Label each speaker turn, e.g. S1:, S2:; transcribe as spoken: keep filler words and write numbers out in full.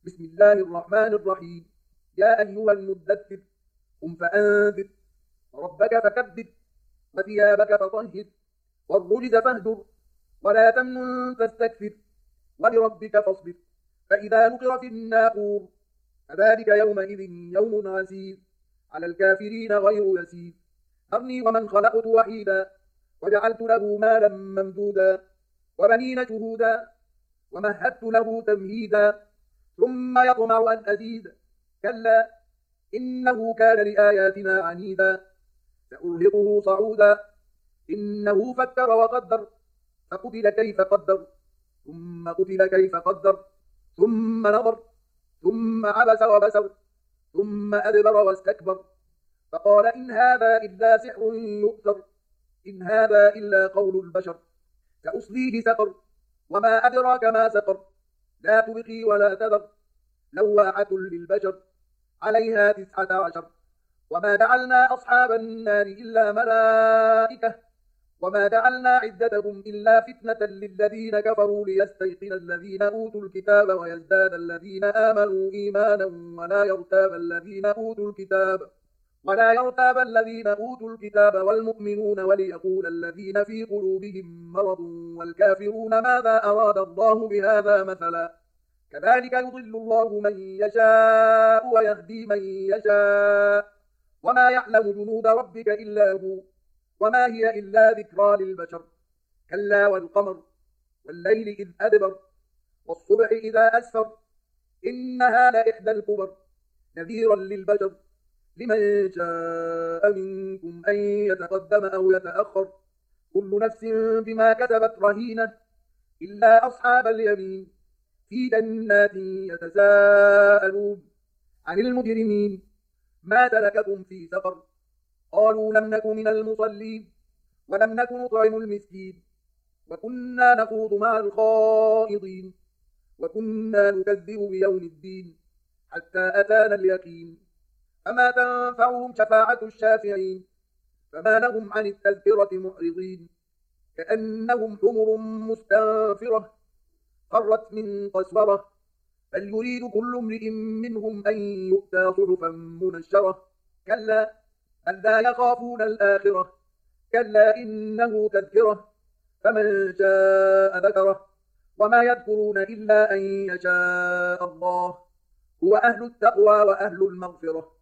S1: بسم الله الرحمن الرحيم. يا أيها المدثر قم فأنذر وربك فكبر وثيابك فطهر والرجز فاهجر ولا تمنن تستكثر ولربك فاصبر فإذا نقر في الناقور فذلك يومئذ يوم عسير على الكافرين غير يسير. ذرني ومن خلقت وحيدا وجعلت له مالا ممدودا وبنين شهودا ومهدت له تمهيدا ثم يطمع أن أزيد كلا إنه كان لآياتنا عنيدا سأرهقه صعودا إنه فكر وقدر فقتل كيف قدر ثم قتل كيف قدر ثم نظر ثم عبس وبسر ثم أدبر واستكبر فقال إن هذا إلا سحر يؤثر إن هذا إلا قول البشر سأصليه سقر وما أدراك ما سقر لا تبقي ولا تذر لواحة للبشر عليها تسعة عشر. وما جعلنا أصحاب النار إلا ملائكة وما جعلنا عدتهم إلا فتنة للذين كفروا ليستيقن الذين أوتوا الكتاب ويزداد الذين آمنوا إيمانا ولا يرتاب الذين أوتوا الكتاب ولا يرتاب الذين أوتوا الكتاب والمؤمنون وليقول الذين في قلوبهم مرض والكافرون ماذا أراد الله بهذا مثلا كذلك يضل الله من يشاء ويهدي من يشاء وما يعلم جنود ربك إلا هو وما هي إلا ذكرى للبشر. كلا والقمر والليل إذ أدبر والصبح إذا أسفر إنها لإحدى الكبر نذيرا للبشر لمن شاء منكم أن يتقدم أو يتأخر كل نفس بما كسبت رهينة إلا أصحاب اليمين في جنات يتساءلون عن المجرمين ما سلككم في سقر قالوا لم نك من المصلين ولم نك نطعم المسكين وكنا نخوض مع الخائضين وكنا نكذب بيوم الدين حتى أتانا اليقين فما تنفعهم شفاعة الشافعين فما لهم عن التذكرة معرضين كأنهم حمر مستنفرة فرت من قسورة بل يريد كل امرئ منهم أن يؤتى صحفا منشرة كلا بل لا يخافون الآخرة كلا إنه تذكرة فمن شاء ذكره وما يذكرون إلا أن يشاء الله هو أهل التقوى وأهل المغفرة.